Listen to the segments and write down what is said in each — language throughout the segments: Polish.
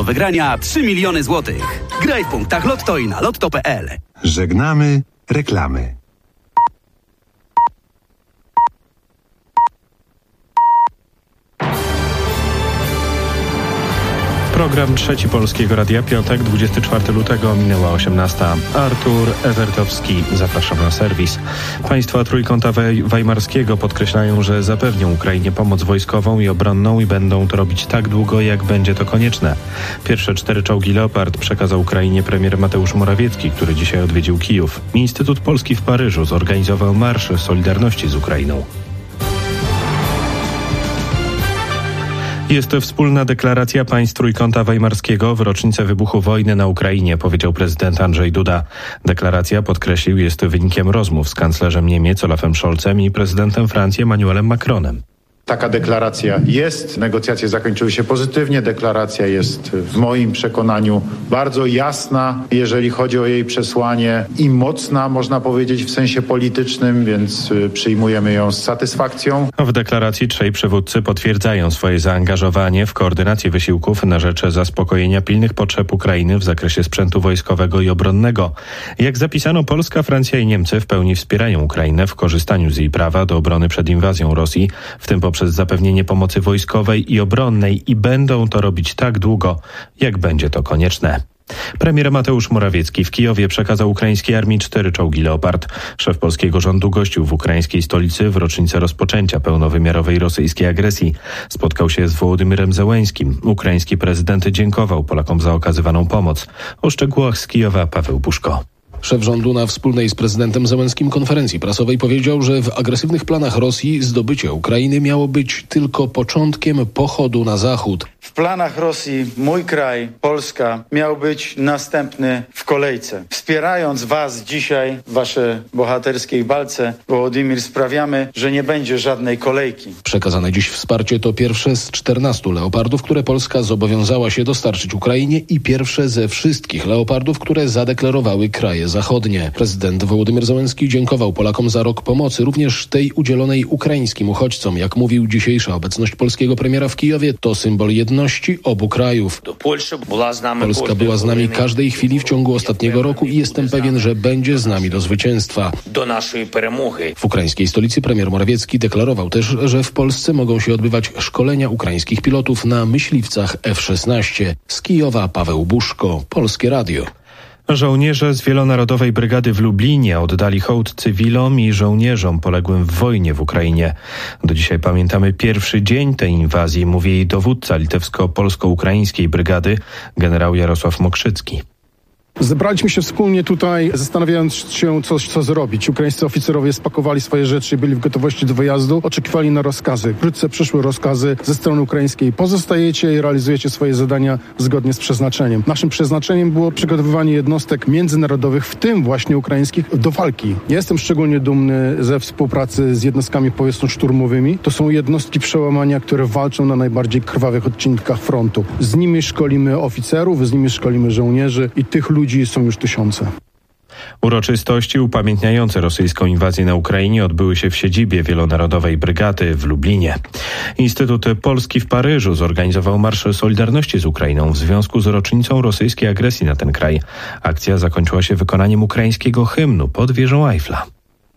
wygrania 3 miliony złotych. Graj w punktach Lotto i na lotto.pl. Żegnamy reklamy. Program Trzeci Polskiego Radia, piątek, 24 lutego, minęła 18. Artur Ewertowski, zapraszam na serwis. Państwa Trójkąta Weimarskiego podkreślają, że zapewnią Ukrainie pomoc wojskową i obronną i będą to robić tak długo, jak będzie to konieczne. Pierwsze 4 czołgi Leopard przekazał Ukrainie premier Mateusz Morawiecki, który dzisiaj odwiedził Kijów. Instytut Polski w Paryżu zorganizował marsz Solidarności z Ukrainą. Jest to wspólna deklaracja państw Trójkąta Weimarskiego w rocznicę wybuchu wojny na Ukrainie, powiedział prezydent Andrzej Duda. Deklaracja, podkreślił, jest wynikiem rozmów z kanclerzem Niemiec Olafem Scholzem i prezydentem Francji Emmanuelem Macronem. Taka deklaracja jest. Negocjacje zakończyły się pozytywnie. Deklaracja jest w moim przekonaniu bardzo jasna, jeżeli chodzi o jej przesłanie, i mocna, można powiedzieć, w sensie politycznym, więc przyjmujemy ją z satysfakcją. W deklaracji trzej przywódcy potwierdzają swoje zaangażowanie w koordynację wysiłków na rzecz zaspokojenia pilnych potrzeb Ukrainy w zakresie sprzętu wojskowego i obronnego. Jak zapisano, Polska, Francja i Niemcy w pełni wspierają Ukrainę w korzystaniu z jej prawa do obrony przed inwazją Rosji, w tym poprzez zapewnienie pomocy wojskowej i obronnej, i będą to robić tak długo, jak będzie to konieczne. Premier Mateusz Morawiecki w Kijowie przekazał ukraińskiej armii 4 czołgi Leopard. Szef polskiego rządu gościł w ukraińskiej stolicy w rocznicę rozpoczęcia pełnowymiarowej rosyjskiej agresji. Spotkał się z Wołodymyrem Zełeńskim. Ukraiński prezydent dziękował Polakom za okazywaną pomoc. O szczegółach z Kijowa Paweł Buszko. Szef rządu na wspólnej z prezydentem Zełenskim konferencji prasowej powiedział, że w agresywnych planach Rosji zdobycie Ukrainy miało być tylko początkiem pochodu na zachód. W planach Rosji mój kraj, Polska, miał być następny w kolejce. Wspierając Was dzisiaj w Waszej bohaterskiej walce, Wołodymyr, sprawiamy, że nie będzie żadnej kolejki. Przekazane dziś wsparcie to pierwsze z 14 Leopardów, które Polska zobowiązała się dostarczyć Ukrainie, i pierwsze ze wszystkich Leopardów, które zadeklarowały kraje zachodnie. Prezydent Wołodymyr Zełenski dziękował Polakom za rok pomocy, również tej udzielonej ukraińskim uchodźcom. Jak mówił, dzisiejsza obecność polskiego premiera w Kijowie to symbol jedności obu krajów. Polska była z nami każdej chwili w ciągu ostatniego roku i jestem pewien, że będzie z nami do zwycięstwa. W ukraińskiej stolicy premier Morawiecki deklarował też, że w Polsce mogą się odbywać szkolenia ukraińskich pilotów na myśliwcach F-16. Z Kijowa Paweł Buszko, Polskie Radio. Żołnierze z Wielonarodowej Brygady w Lublinie oddali hołd cywilom i żołnierzom poległym w wojnie w Ukrainie. Do dzisiaj pamiętamy pierwszy dzień tej inwazji, mówi jej dowódca litewsko-polsko-ukraińskiej brygady, generał Jarosław Mokrzycki. Zebraliśmy się wspólnie tutaj, zastanawiając się, co zrobić. Ukraińscy oficerowie spakowali swoje rzeczy, byli w gotowości do wyjazdu, oczekiwali na rozkazy. Wkrótce przyszły rozkazy ze strony ukraińskiej. Pozostajecie i realizujecie swoje zadania zgodnie z przeznaczeniem. Naszym przeznaczeniem było przygotowywanie jednostek międzynarodowych, w tym właśnie ukraińskich, do walki. Ja jestem szczególnie dumny ze współpracy z jednostkami powietrzno-szturmowymi. To są jednostki przełamania, które walczą na najbardziej krwawych odcinkach frontu. Z nimi szkolimy oficerów, z nimi szkolimy żołnierzy i tych ludzi są już tysiące. Uroczystości upamiętniające rosyjską inwazję na Ukrainie odbyły się w siedzibie Wielonarodowej Brygady w Lublinie. Instytut Polski w Paryżu zorganizował marsz Solidarności z Ukrainą w związku z rocznicą rosyjskiej agresji na ten kraj. Akcja zakończyła się wykonaniem ukraińskiego hymnu pod wieżą Eiffla.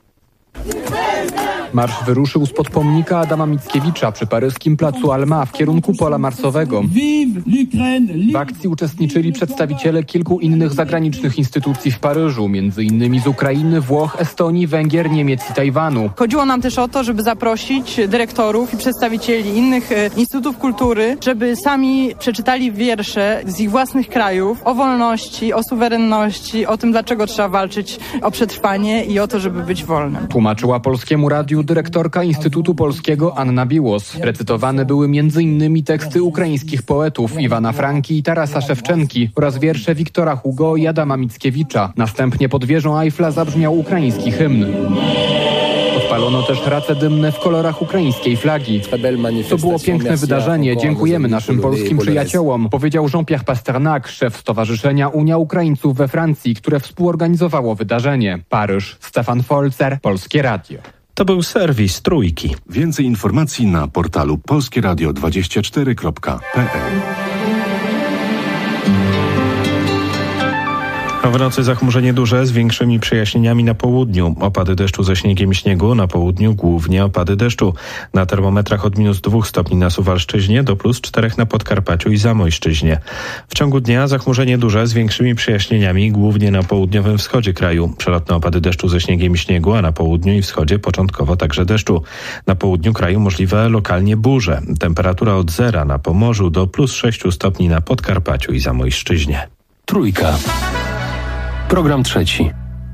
Marsz wyruszył spod pomnika Adama Mickiewicza przy paryskim placu Alma w kierunku pola marsowego. W akcji uczestniczyli przedstawiciele kilku innych zagranicznych instytucji w Paryżu, m.in. z Ukrainy, Włoch, Estonii, Węgier, Niemiec i Tajwanu. Chodziło nam też o to, żeby zaprosić dyrektorów i przedstawicieli innych instytutów kultury, żeby sami przeczytali wiersze z ich własnych krajów o wolności, o suwerenności, o tym, dlaczego trzeba walczyć o przetrwanie i o to, żeby być wolnym. Tłumaczyła Polskiemu Radiu dyrektorka Instytutu Polskiego Anna Biłos. Recytowane były m.in. teksty ukraińskich poetów Iwana Franki i Tarasa Szewczenki oraz wiersze Wiktora Hugo i Adama Mickiewicza. Następnie pod wieżą Eiffla zabrzmiał ukraiński hymn. Odpalono też race dymne w kolorach ukraińskiej flagi. To było piękne wydarzenie. Dziękujemy naszym polskim przyjaciołom, powiedział Jean-Pierre Pasternak, szef Stowarzyszenia Unia Ukraińców we Francji, które współorganizowało wydarzenie. Paryż, Stefan Folzer, Polskie Radio. To był serwis Trójki. Więcej informacji na portalu polskieradio24.pl. A w nocy zachmurzenie duże z większymi przejaśnieniami na południu. Opady deszczu ze śniegiem i śniegu, na południu głównie opady deszczu. Na termometrach od -2 stopni na Suwalszczyźnie do +4 na Podkarpaciu i Zamojszczyźnie. W ciągu dnia zachmurzenie duże z większymi przejaśnieniami, głównie na południowym wschodzie kraju. Przelotne opady deszczu ze śniegiem i śniegu, a na południu i wschodzie początkowo także deszczu. Na południu kraju możliwe lokalnie burze. Temperatura od 0 na Pomorzu do +6 stopni na Podkarpaciu i Zamojszczyźnie. Trójka. Program trzeci.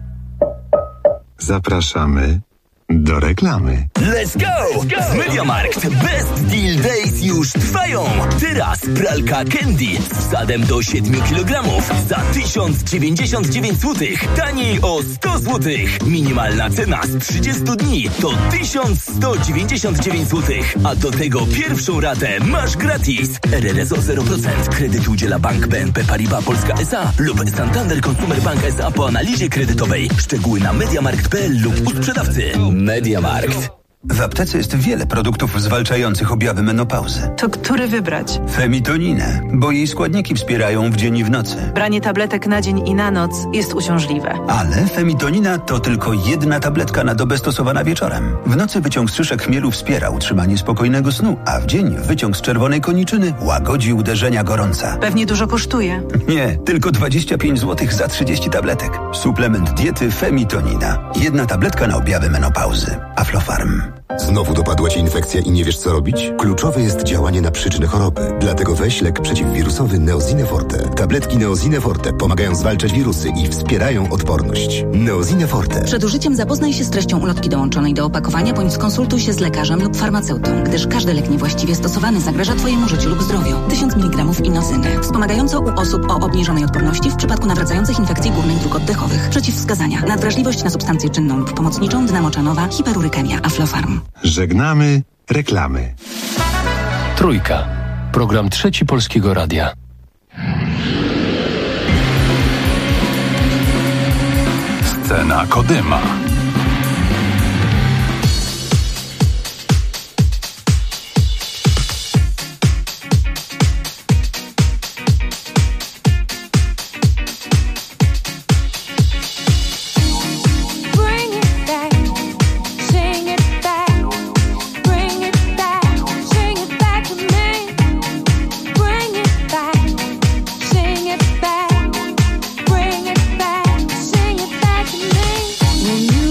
Zapraszamy do reklamy. Let's go! Z MediaMarkt Best Deal Days już trwają. Teraz pralka Candy z wsadem do 7 kg za 1099 zł. Taniej o 100 zł. Minimalna cena z 30 dni to 1199 zł. A do tego pierwszą ratę masz gratis. RRSO 0%. Kredyt udziela Bank BNP Paribas Polska S.A. lub Santander Consumer Bank S.A. po analizie kredytowej. Szczegóły na mediamarkt.pl lub u sprzedawcy. MediaMarkt. W aptece jest wiele produktów zwalczających objawy menopauzy. To który wybrać? Femitoninę, bo jej składniki wspierają w dzień i w nocy. Branie tabletek na dzień i na noc jest uciążliwe. Ale femitonina to tylko jedna tabletka na dobę stosowana wieczorem. W nocy wyciąg z szyszek chmielu wspiera utrzymanie spokojnego snu, a w dzień wyciąg z czerwonej koniczyny łagodzi uderzenia gorąca. Pewnie dużo kosztuje. Nie, tylko 25 zł za 30 tabletek. Suplement diety femitonina. Jedna tabletka na objawy menopauzy. Aflofarm. Znowu dopadła Cię infekcja i nie wiesz, co robić? Kluczowe jest działanie na przyczynę choroby. Dlatego weź lek przeciwwirusowy Neosine Forte. Tabletki Neosine Forte pomagają zwalczać wirusy i wspierają odporność. Neosine Forte. Przed użyciem zapoznaj się z treścią ulotki dołączonej do opakowania, bądź skonsultuj się z lekarzem lub farmaceutą, gdyż każdy lek niewłaściwie stosowany zagraża Twojemu życiu lub zdrowiu. 1000 mg inosyny. Wspomagająco u osób o obniżonej odporności w przypadku nawracających infekcji górnych dróg oddechowych. Przeciwwskazania. Nadwrażliwość na substancję czynną lub pomocniczą, dnamoczanowa, hiperurykemia, Aflofarm. Żegnamy reklamy. Trójka. Program trzeci Polskiego Radia. Scena Kodyma. When you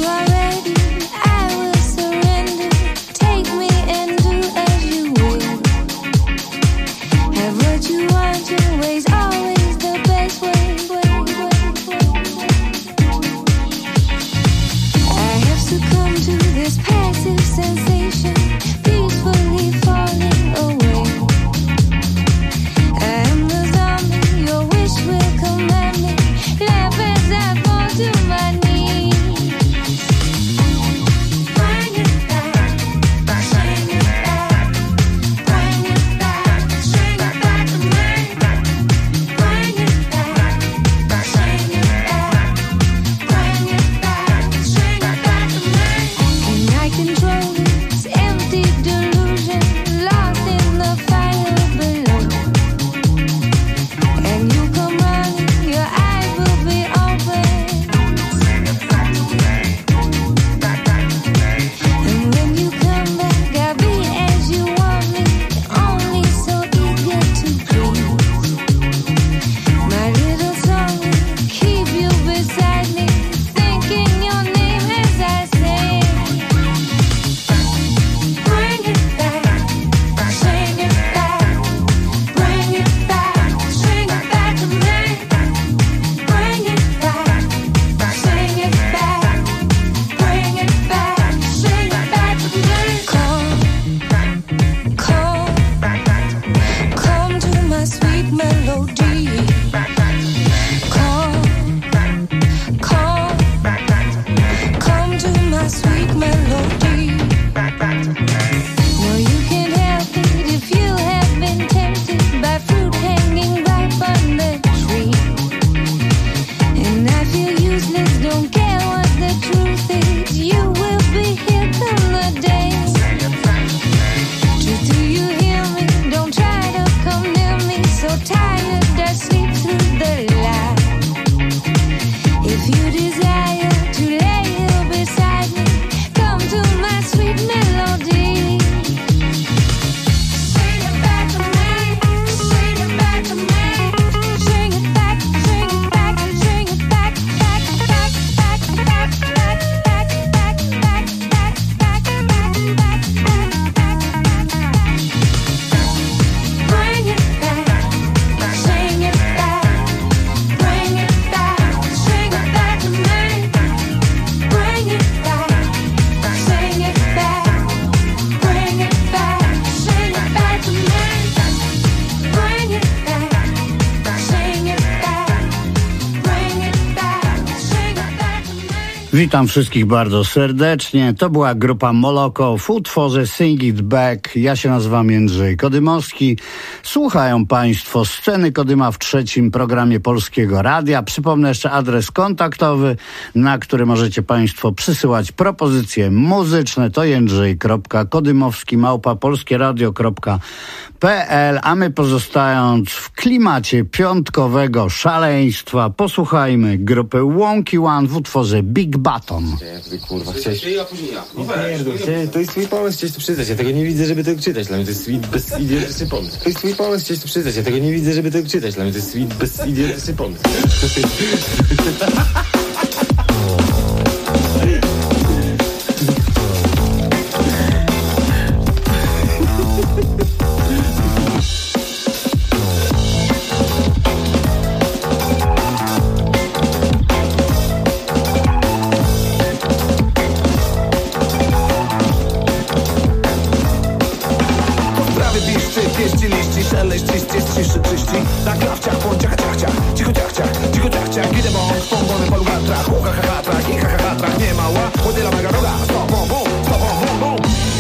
Witam wszystkich bardzo serdecznie. To była grupa Moloko w utworze Sing It Back. Ja się nazywam Jędrzej Kodymowski. Słuchają Państwo Sceny Kodyma w trzecim programie Polskiego Radia. Przypomnę jeszcze adres kontaktowy, na który możecie Państwo przysyłać propozycje muzyczne. To jędrzej.kodymowski@polskieradio.pl. A my, pozostając w klimacie piątkowego szaleństwa, posłuchajmy grupy Wonky One w utworze Big Baton. Kurwa, chciałeś... To jest twój pomysł, chciałeś to przyznać. Ja tego nie widzę, żeby tego czytać. Dla mnie to jest idiotyczny pomysł. To jest twój pomysł, chciałeś to przyznać. Ja tego nie widzę, żeby tego czytać. Dla mnie to jest idiotyczny pomysł. Na klawciach, po ciach, cicho ciach, gdy bąk, pombony, polu gatrach, łuka, hatrach i hatrach, nie mała, modyla mega roga, stop, bum, bum, stop, bum, bum, bum.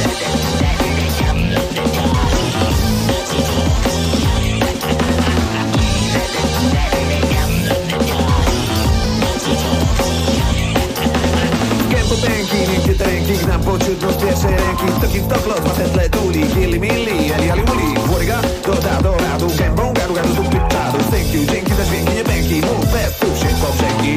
Gębo bęki, nigdy te ręki, gnam pociut z pierwszej ręki, stoki w toklot, wasze tle tuli, gili mili, eli uli, włoryga, do radu, gębą, gadu, z dupy czadu, thank you, dzięki za dźwięki, nie pęki, mów bez tu się po brzegi.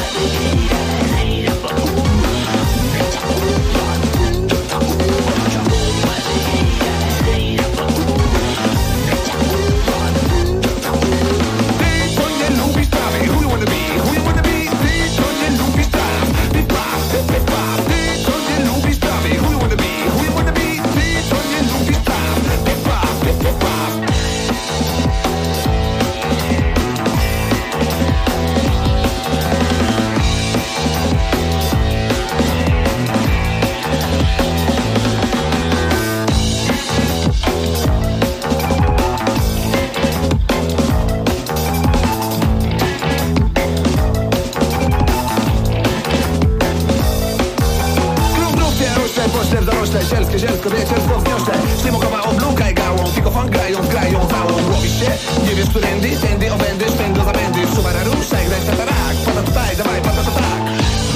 Zielsko, wiecielsko wzniosłe, ślimokowa obluka i gałą, fikofon grają całą. Łowisz się? Nie wiesz, którędy, tędy, obędy, szpędlo zabędy, szumara ruszaj, grać na tarak, pada tutaj, dawaj, pada to tak.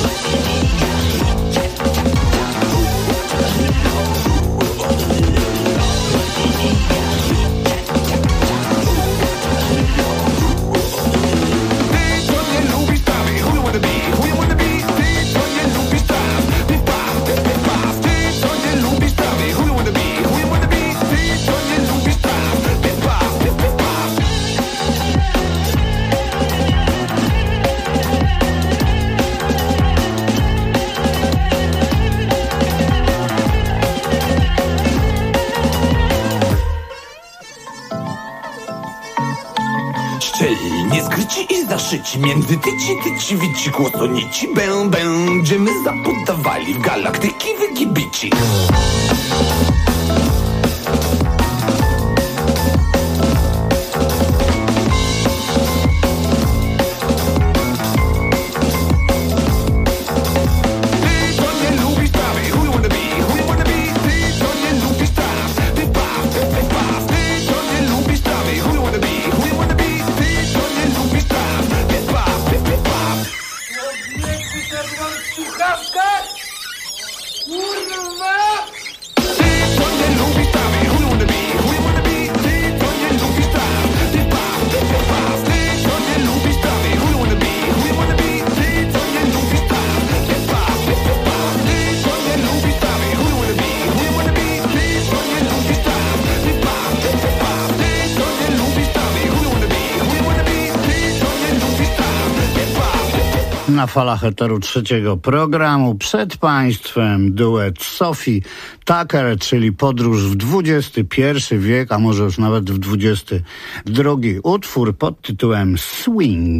Szczelnie skryci i zaszyci, między tyci, wici, kłosonici, będziemy zapodawali w galaktyki wygibici. Na falach eteru trzeciego programu przed Państwem duet Sophie Tucker, czyli podróż w XXI wiek, a może już nawet w XXI. Utwór pod tytułem Swing.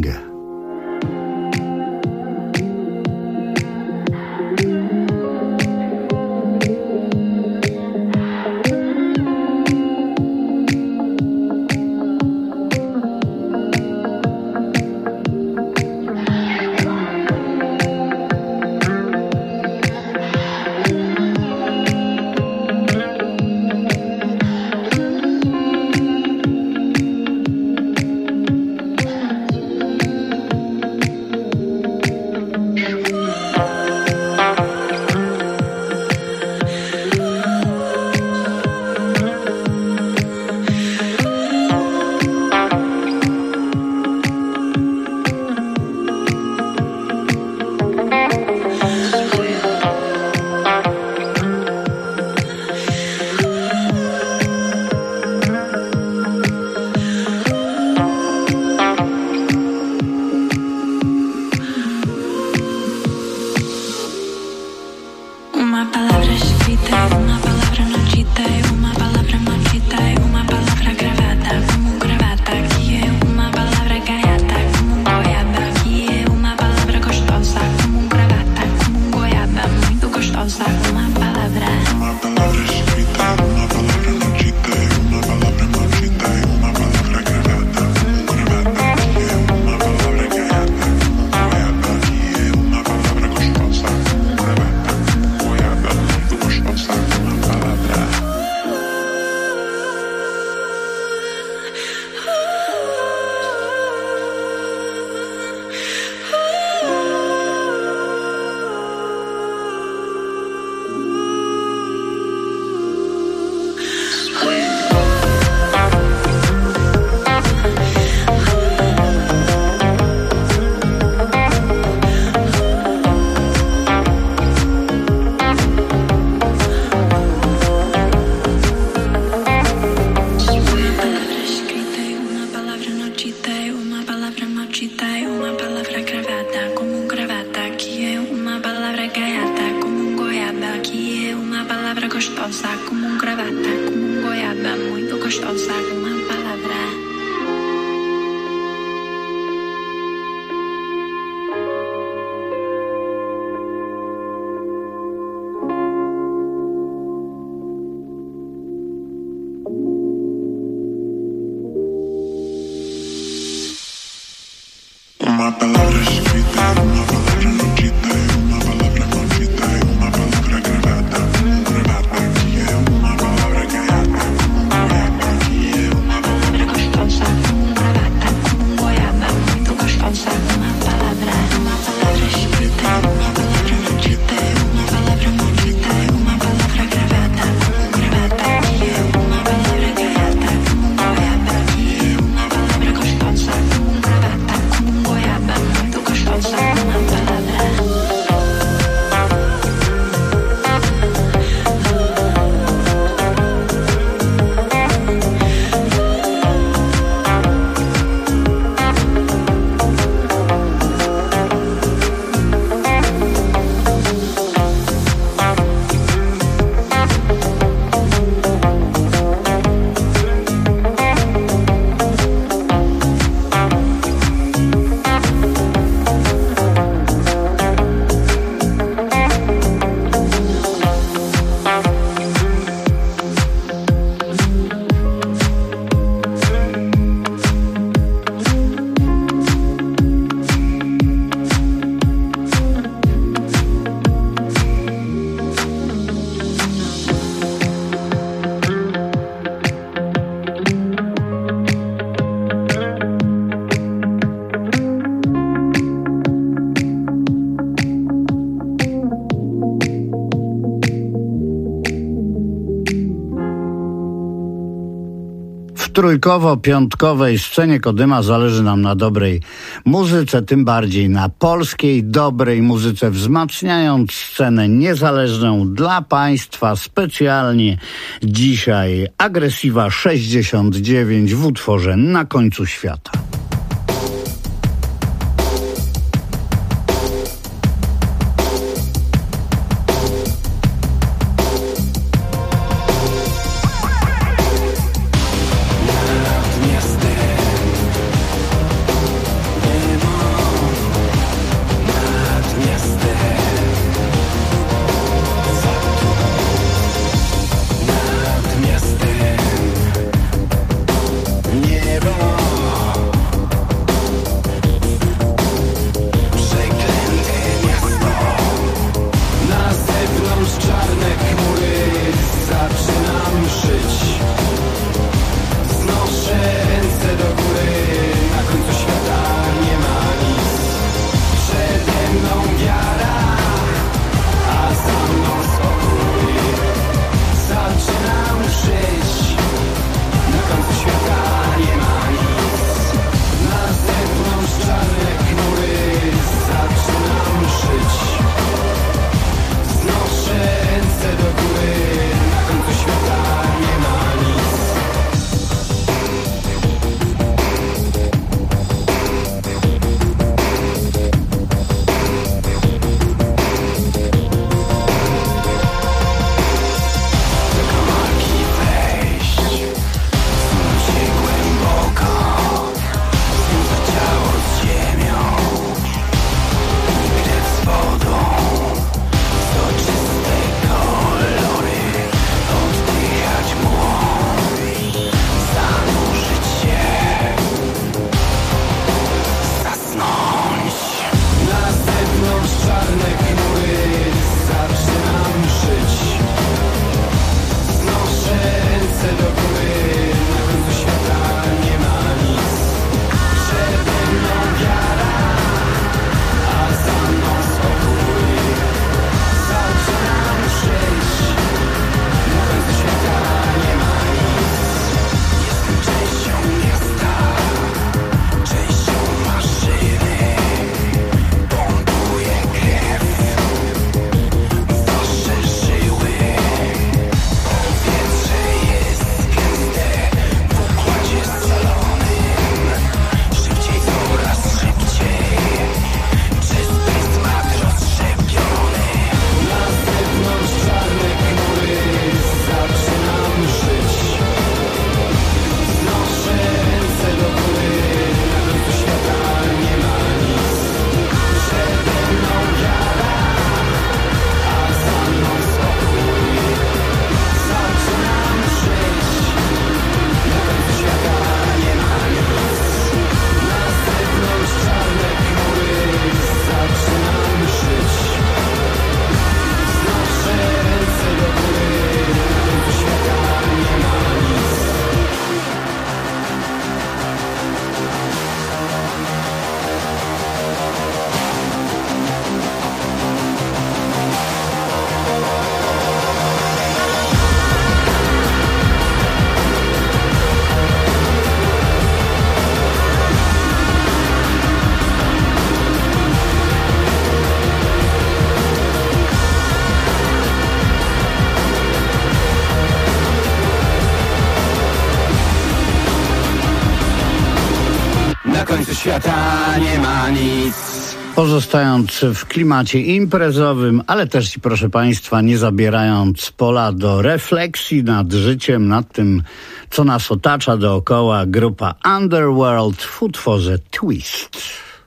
trójkowo-piątkowej scenie Kodyma zależy nam na dobrej muzyce, tym bardziej na polskiej, dobrej muzyce, wzmacniając scenę niezależną dla Państwa specjalnie dzisiaj Agresiva 69 w utworze Na końcu świata. świata nie ma nic. Pozostając w klimacie imprezowym, ale też i proszę Państwa, nie zabierając pola do refleksji nad życiem, nad tym, co nas otacza dookoła, grupa Underworld w utworze Twist.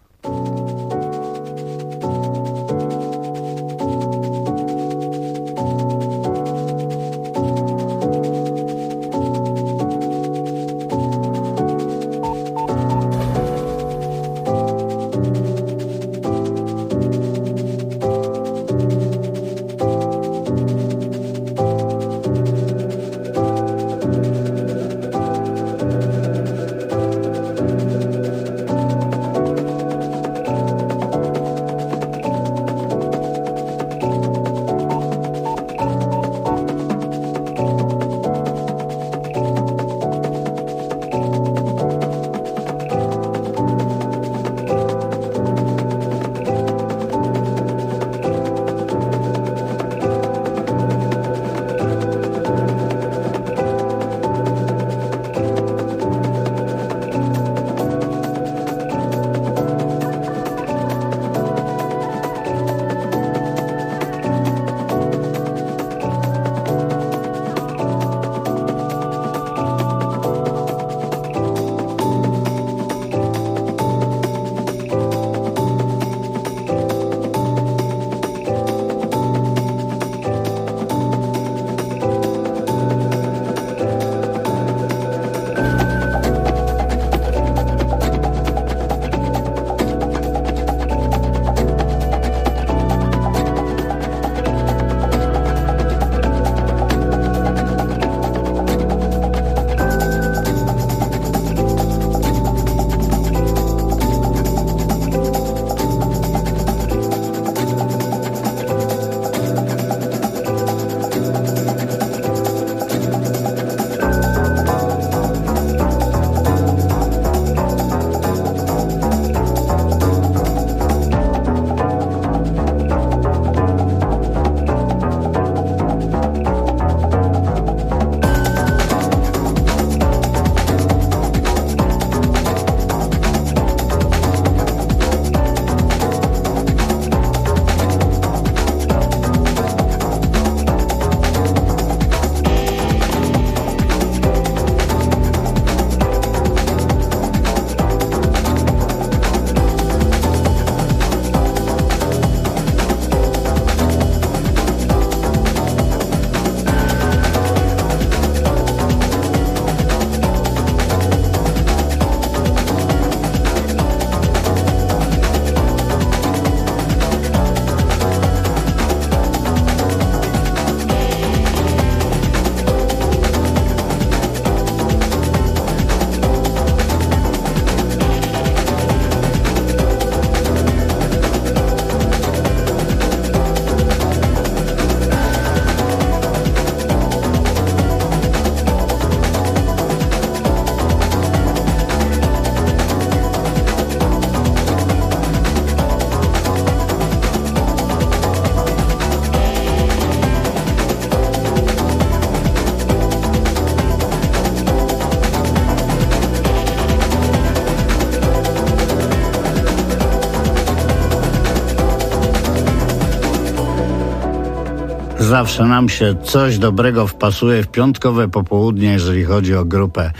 Zawsze nam się coś dobrego wpasuje w piątkowe popołudnie, jeżeli chodzi o grupę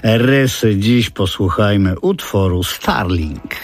Rysy. Dziś posłuchajmy utworu Starling.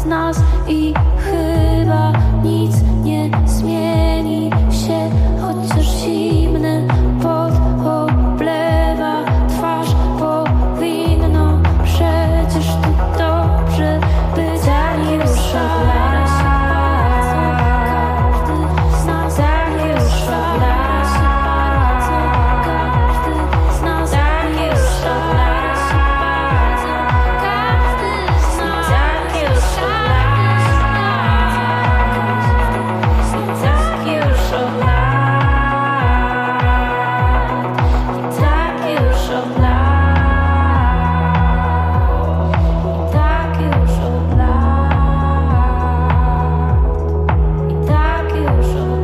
z nas i chyba nic nie zmieni się, chociaż zimny pot oblewa twarz. Powinno przecież tu dobrze być, tak już od lat. Każdy z nas tak już od lat. Każdy z nas tak już od lat. Każdy z nas tak już od lat. Tak już od lat. Tak już od lat. Tak już od lat. I tak już od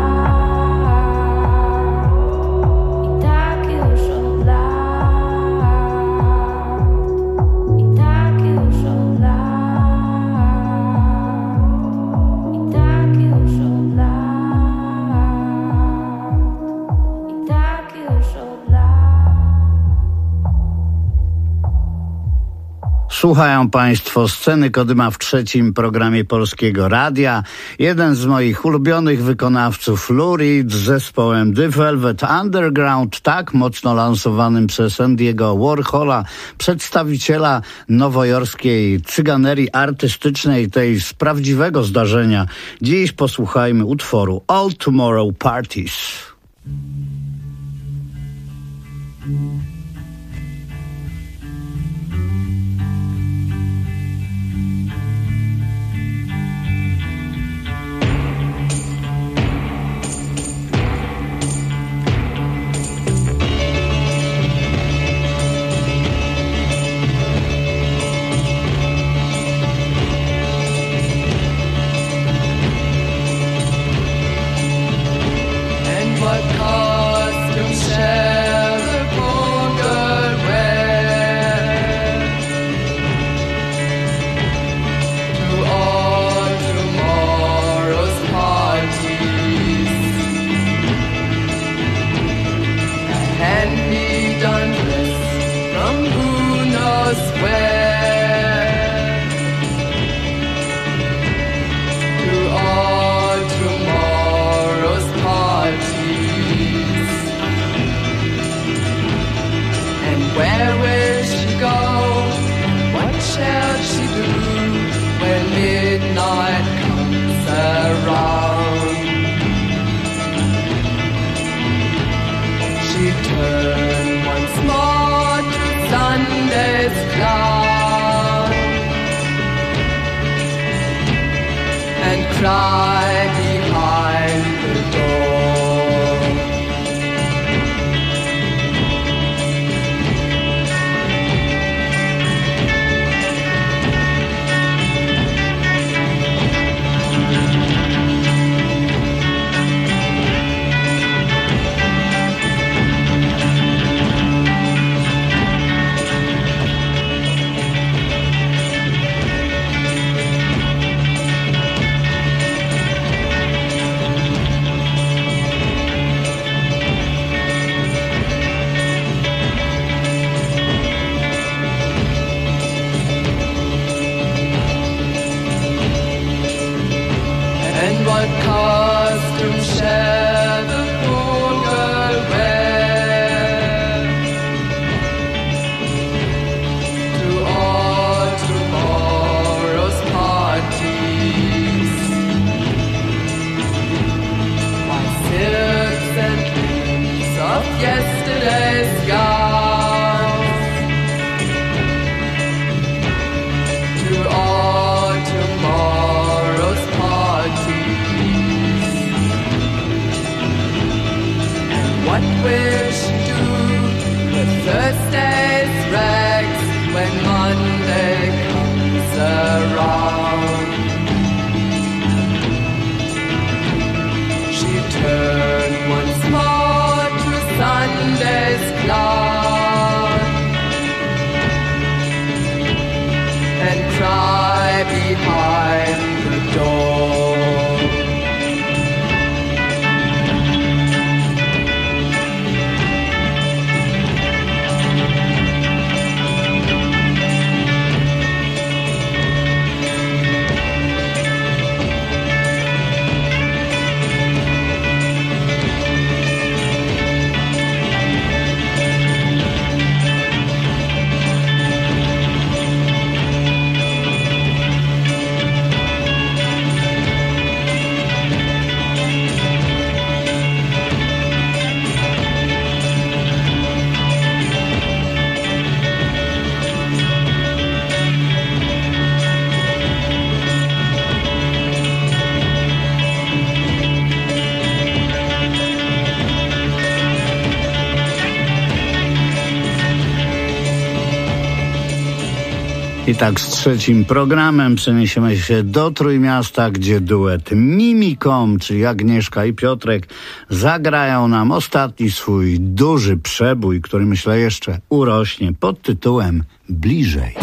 lat. I tak już od lat. I tak już od lat. I tak już od lat. I tak już od lat. Słuchają Państwo Sceny Kodyma w trzecim programie Polskiego Radia. Jeden z moich ulubionych wykonawców, Lou Reed z zespołem The Velvet Underground, tak mocno lansowanym przez Andy'ego Warhola, przedstawiciela nowojorskiej cyganerii artystycznej, tej z prawdziwego zdarzenia. Dziś posłuchajmy utworu All Tomorrow Parties. And what costume shall the poor girl wear to all tomorrow's parties? A hand-me-down dress from who knows where to all tomorrow's parties. And where will she go? What shall she do when midnight comes around? She turned once more to Sunday's clown and cry behind the door. And what costume shall the poor girl wear to all tomorrow's parties? Why, silks and linens of yesterday's gowns to all tomorrow's parties. And what will she do with Thursday's rags when Monday comes around? She turned once more to Sunday's clown and cry behind the door. I tak z trzecim programem przeniesiemy się do Trójmiasta, gdzie duet Mimikom, czyli Agnieszka i Piotrek, zagrają nam ostatni swój duży przebój, który myślę jeszcze urośnie pod tytułem Bliżej.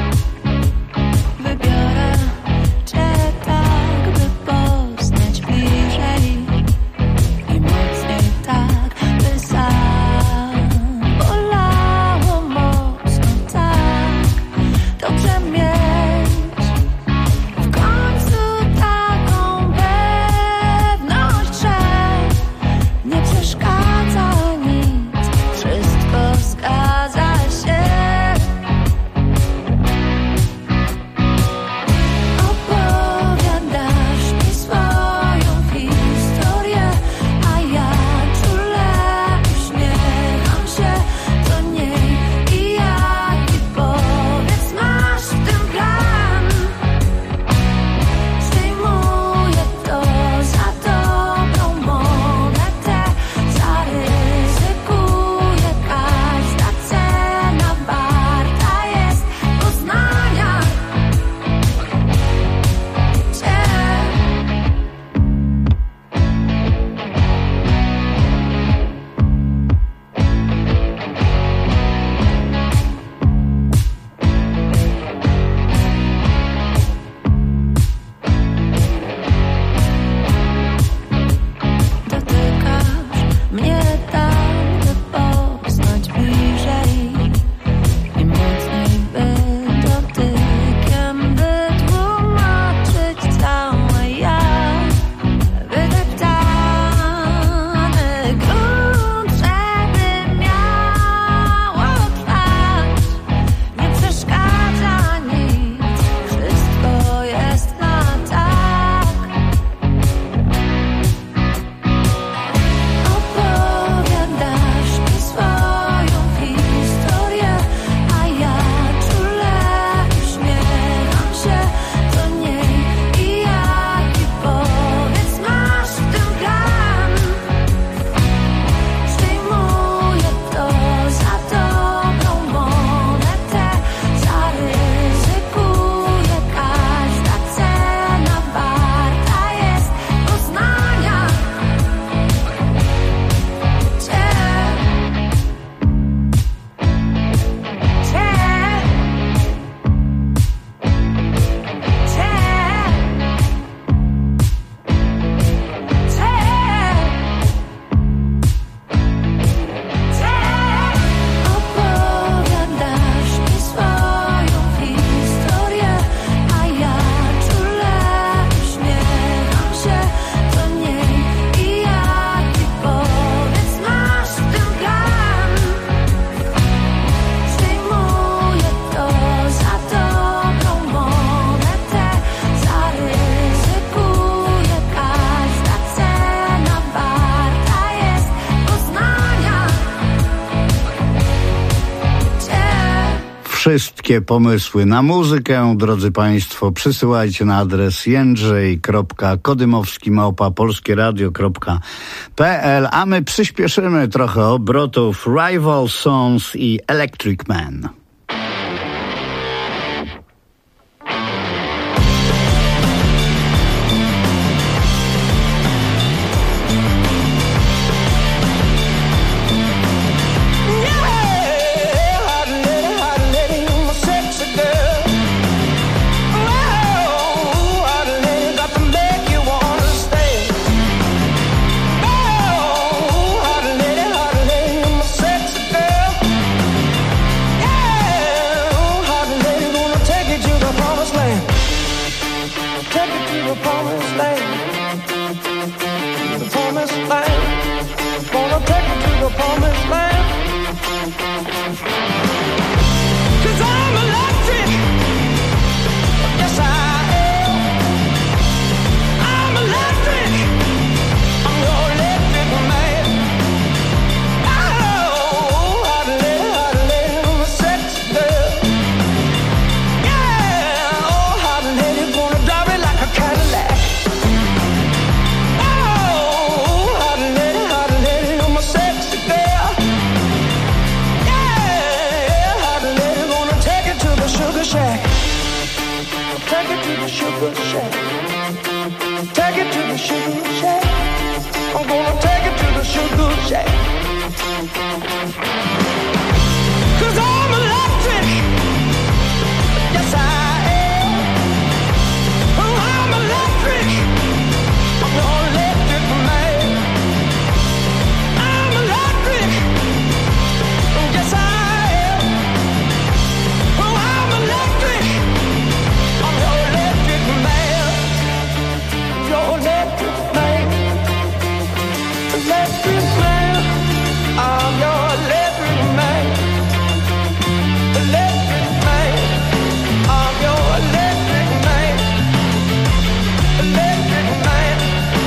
Wszystkie pomysły na muzykę, drodzy Państwo, przysyłajcie na adres jędrzej.kodymowski@polskieradio.pl, a my przyspieszymy trochę obrotów Rival Sons i Electric Man. Yeah! Take it to the sugar shack. Take it to the sugar shack. I'm gonna take it to the sugar shack. 'Cause I'm electric. Yes, I am. Oh, I'm electric. I'm your electric man. I'm electric. Yes, I am. Oh, I'm electric. I'm your electric man. Your electric man. Electric man. I'm your electric man. Electric man. I'm your electric man. Electric man.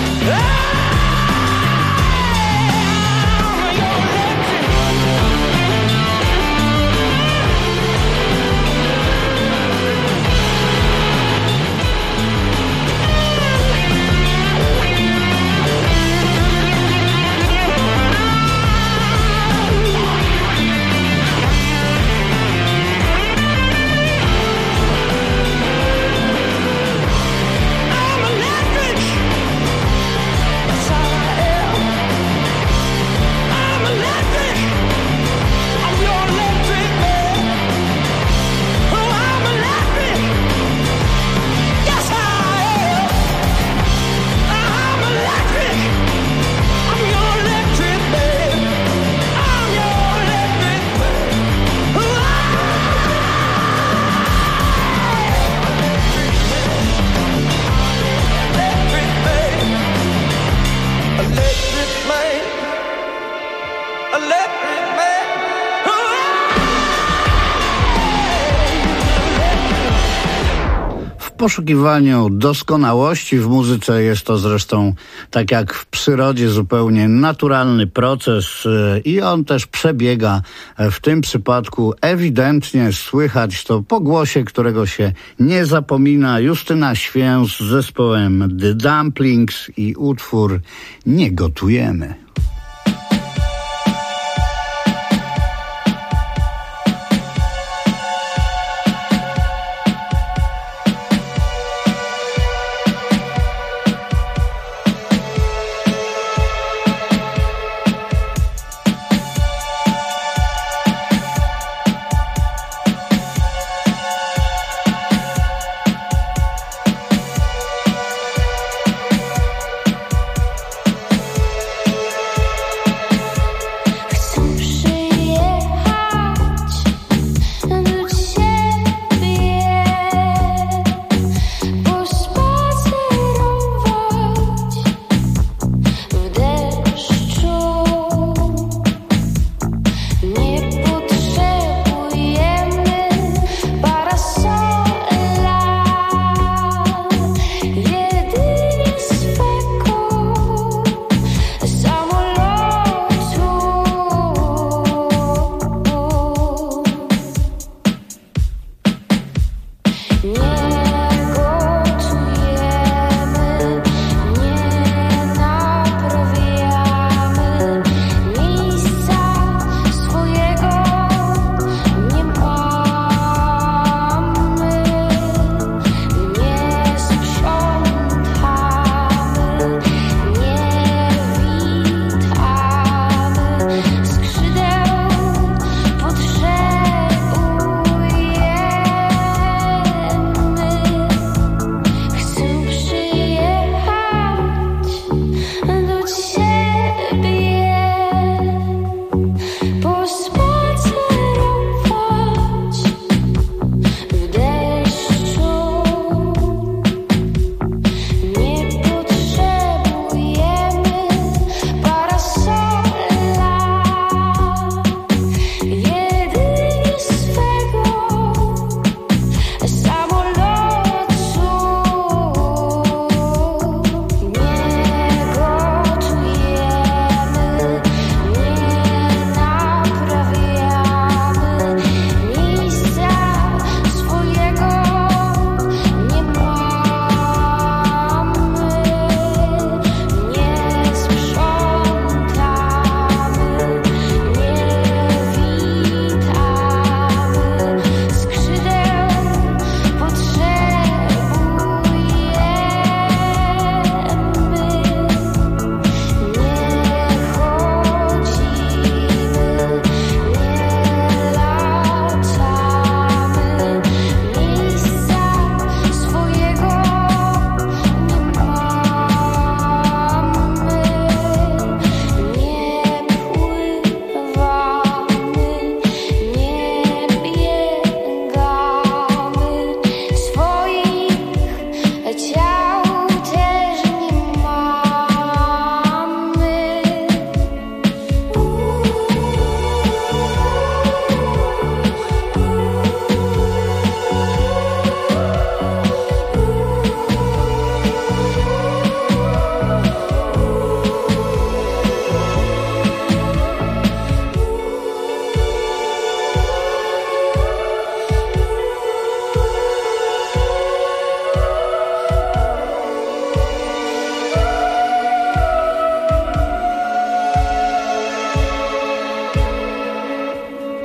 W poszukiwaniu doskonałości w muzyce jest to zresztą, tak jak w przyrodzie, zupełnie naturalny proces i on też przebiega w tym przypadku. Ewidentnie słychać to po głosie, którego się nie zapomina. Justyna Święs z zespołem The Dumplings i utwór Nie gotujemy.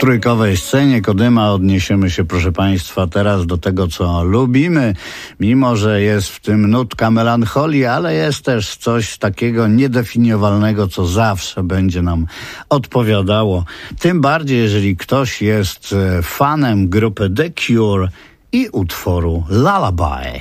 trójkowej scenie Kodyma odniesiemy się, proszę Państwa, teraz do tego, co lubimy, mimo że jest w tym nutka melancholii, ale jest też coś takiego niedefiniowalnego, co zawsze będzie nam odpowiadało. Tym bardziej, jeżeli ktoś jest fanem grupy The Cure i utworu Lullaby.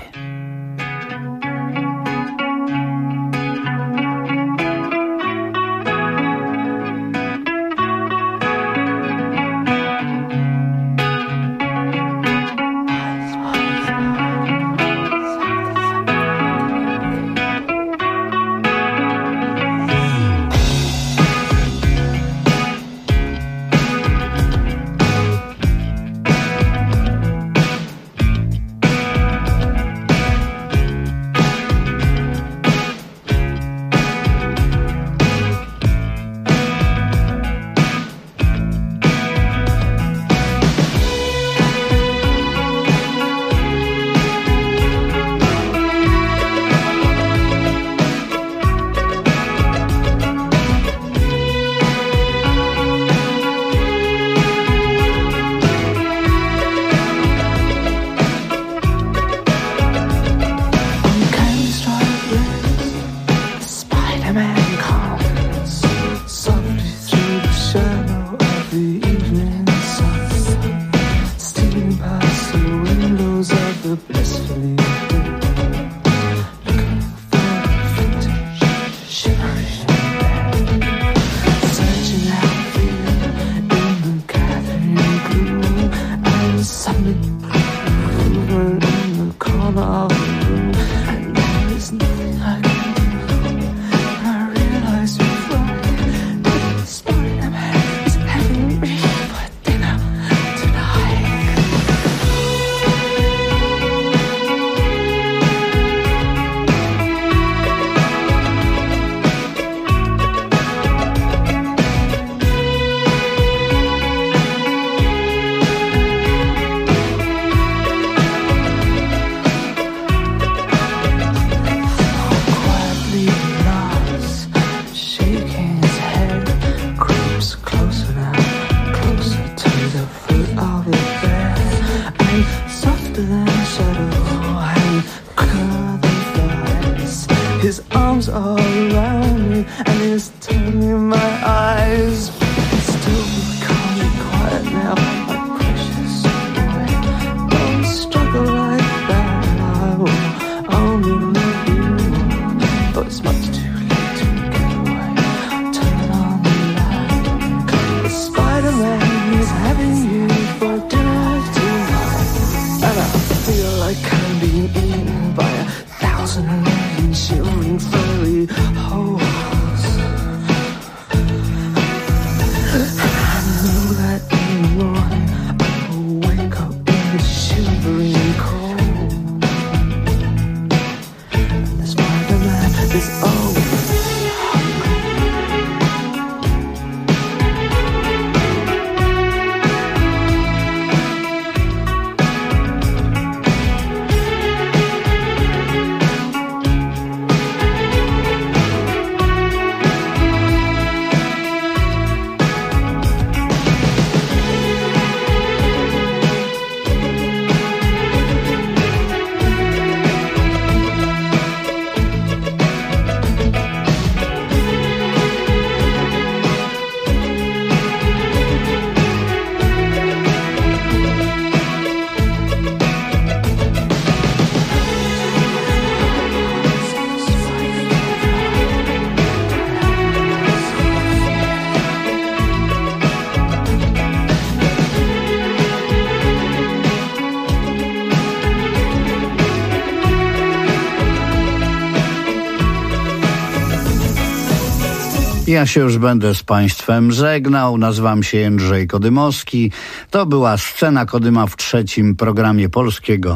Ja się już będę z Państwem żegnał. Nazywam się Jędrzej Kodymowski. To była Scena Kodyma w trzecim programie Polskiego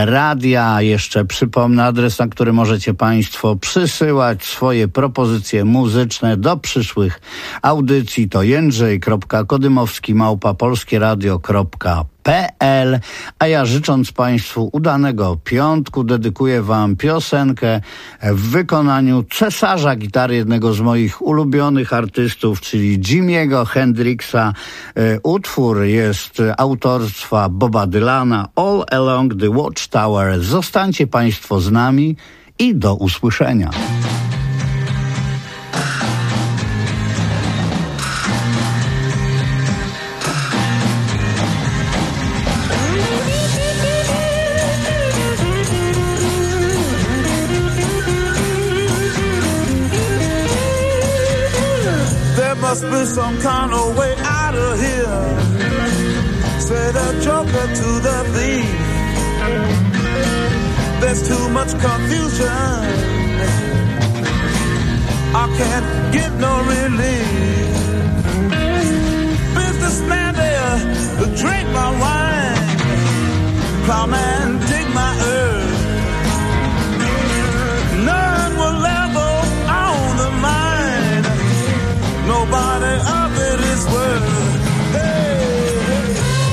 Radia. Jeszcze przypomnę adres, na który możecie Państwo przysyłać swoje propozycje muzyczne do przyszłych audycji. To jędrzej.kodymowski@polskieradio.pl www.radiomediaexpert.pl. A ja, życząc Państwu udanego piątku, dedykuję Wam piosenkę w wykonaniu cesarza gitary, jednego z moich ulubionych artystów, czyli Jimiego Hendrixa. Utwór jest autorstwa Boba Dylana, All Along the Watchtower. Zostańcie Państwo z nami i do usłyszenia. Must be some kind of way out of here, said a joker to the thief. There's too much confusion, I can't get no relief. Businessman there, drink my wine. Plowman, dig my earth. None will ever own the mine. Nobody of it is worth. Hey,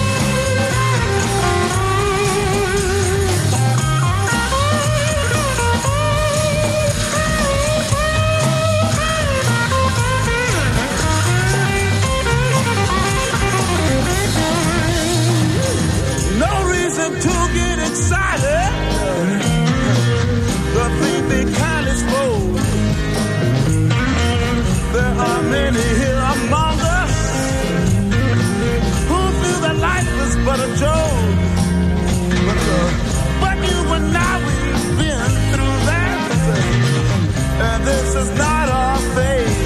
no reason to get excited. The thief be kindly spoke. There are many here among us who feel that life is but a joke. But you and I, we've been through that, and this is not our fate.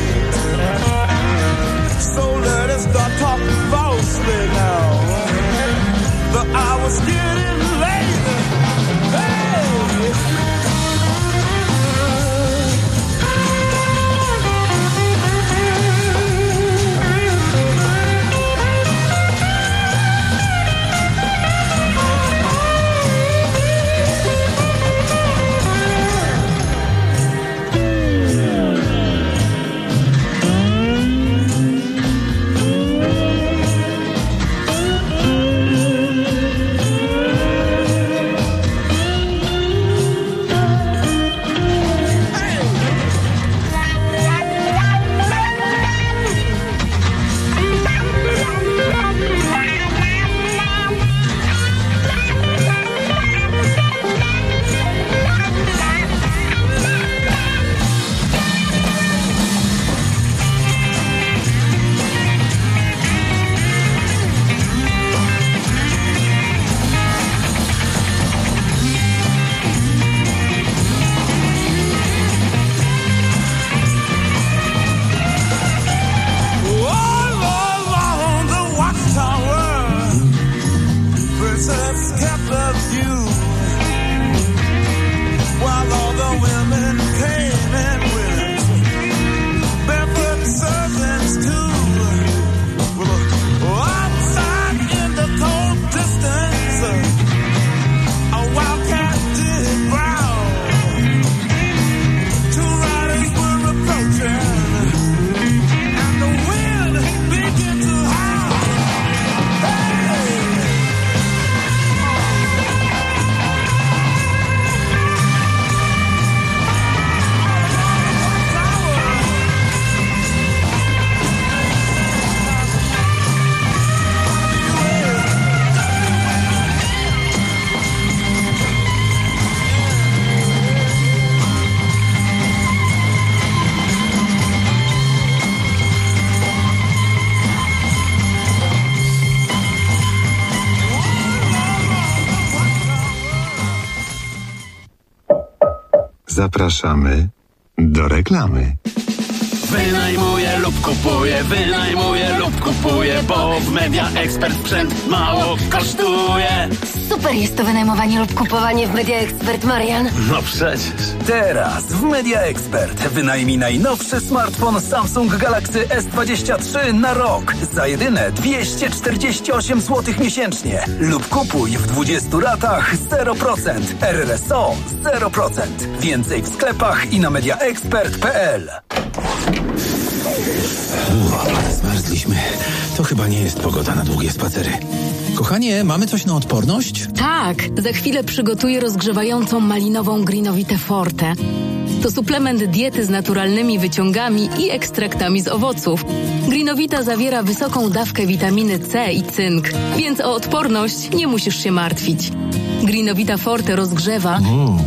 So let us start talking falsely now. The hour's getting late. Hey! Zapraszamy do reklamy. Wynajmuję lub kupuję, bo w Media Expert sprzęt mało kosztuje. Super jest to wynajmowanie lub kupowanie w Media Expert, Marian. No przecież. Teraz w Media Expert wynajmij najnowszy smartfon Samsung Galaxy S23 na rok za jedyne 248 zł miesięcznie lub kupuj w 20 ratach 0%, RRSO 0%. Więcej w sklepach i na mediaexpert.pl. Zmarzliśmy. To chyba nie jest pogoda na długie spacery. Kochanie, mamy coś na odporność? Tak, za chwilę przygotuję rozgrzewającą malinową Greenovitę Forte. To suplement diety z naturalnymi wyciągami i ekstraktami z owoców. Greenovita zawiera wysoką dawkę witaminy C i cynk, więc o odporność nie musisz się martwić. Greenovita Forte rozgrzewa...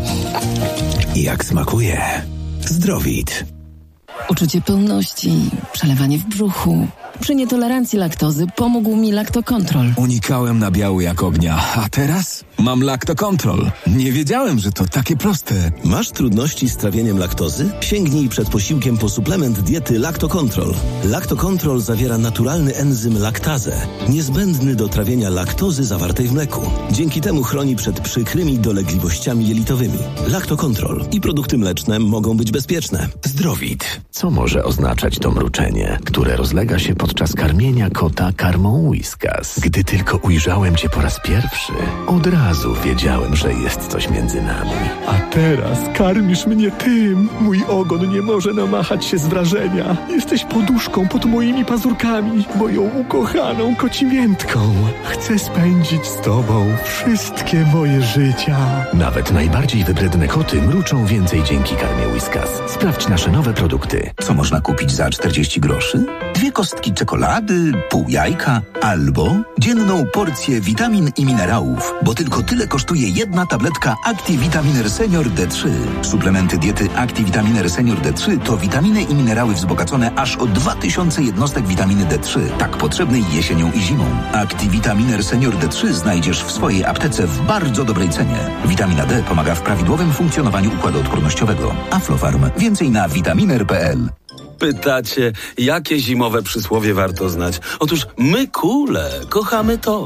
Jak smakuje. Zdrowit. Uczucie pełności, przelewanie w brzuchu. Przy nietolerancji laktozy pomógł mi Lactocontrol. Unikałem nabiału jak ognia, a teraz mam Lactocontrol. Nie wiedziałem, że to takie proste. Masz trudności z trawieniem laktozy? Sięgnij przed posiłkiem po suplement diety Lactocontrol. Lactocontrol zawiera naturalny enzym laktazę, niezbędny do trawienia laktozy zawartej w mleku. Dzięki temu chroni przed przykrymi dolegliwościami jelitowymi. Lactocontrol i produkty mleczne mogą być bezpieczne. Zdrowit. Co może oznaczać to mruczenie, które rozlega się podczas karmienia kota karmą Whiskas? Gdy tylko ujrzałem cię po raz pierwszy, od razu wiedziałem, że jest coś między nami. A teraz karmisz mnie tym. Mój ogon nie może namachać się z wrażenia. Jesteś poduszką pod moimi pazurkami, moją ukochaną kocimiętką. Chcę spędzić z tobą wszystkie moje życia. Nawet najbardziej wybredne koty mruczą więcej dzięki karmie Whiskas. Sprawdź nasze nowe produkty. Co można kupić za 40 groszy? 2 kostki czekolady, pół jajka albo dzienną porcję witamin i minerałów, bo tylko tyle kosztuje jedna tabletka ActiVitaminer Senior D3. Suplementy diety ActiVitaminer Senior D3 to witaminy i minerały wzbogacone aż o 2000 jednostek witaminy D3, tak potrzebnej jesienią i zimą. ActiVitaminer Senior D3 znajdziesz w swojej aptece w bardzo dobrej cenie. Witamina D pomaga w prawidłowym funkcjonowaniu układu odpornościowego. Aflofarm. Więcej na vitaminer.pl. Pytacie, jakie zimowe przysłowie warto znać? Otóż my kule kochamy to.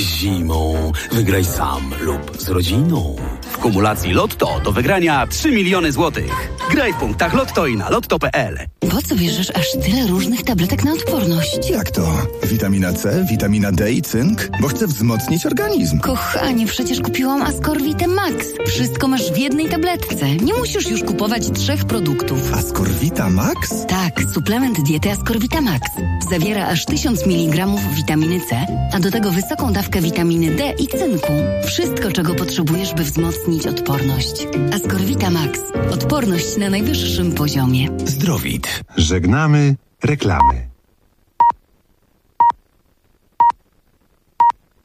Zimą wygraj sam lub z rodziną. W kumulacji Lotto do wygrania 3 miliony złotych. Graj w punktach Lotto i na lotto.pl. Po co bierzesz aż tyle różnych tabletek na odporność? Jak to? Witamina C, witamina D i cynk? Bo chcę wzmocnić organizm. Kochanie, przecież kupiłam Ascorvitę Max. Wszystko masz w jednej tabletce. Nie musisz już kupować 3 produktów. Ascorvita Max? Tak, suplement diety Ascorvita Max. Zawiera aż 1000 mg witaminy C, a do tego wysoką dawkę witaminy D i cynku. Wszystko, czego potrzebujesz, by wzmocnić odporność. Ascorvita Max. Odporność na najwyższym poziomie. Zdrowit. Żegnamy reklamy.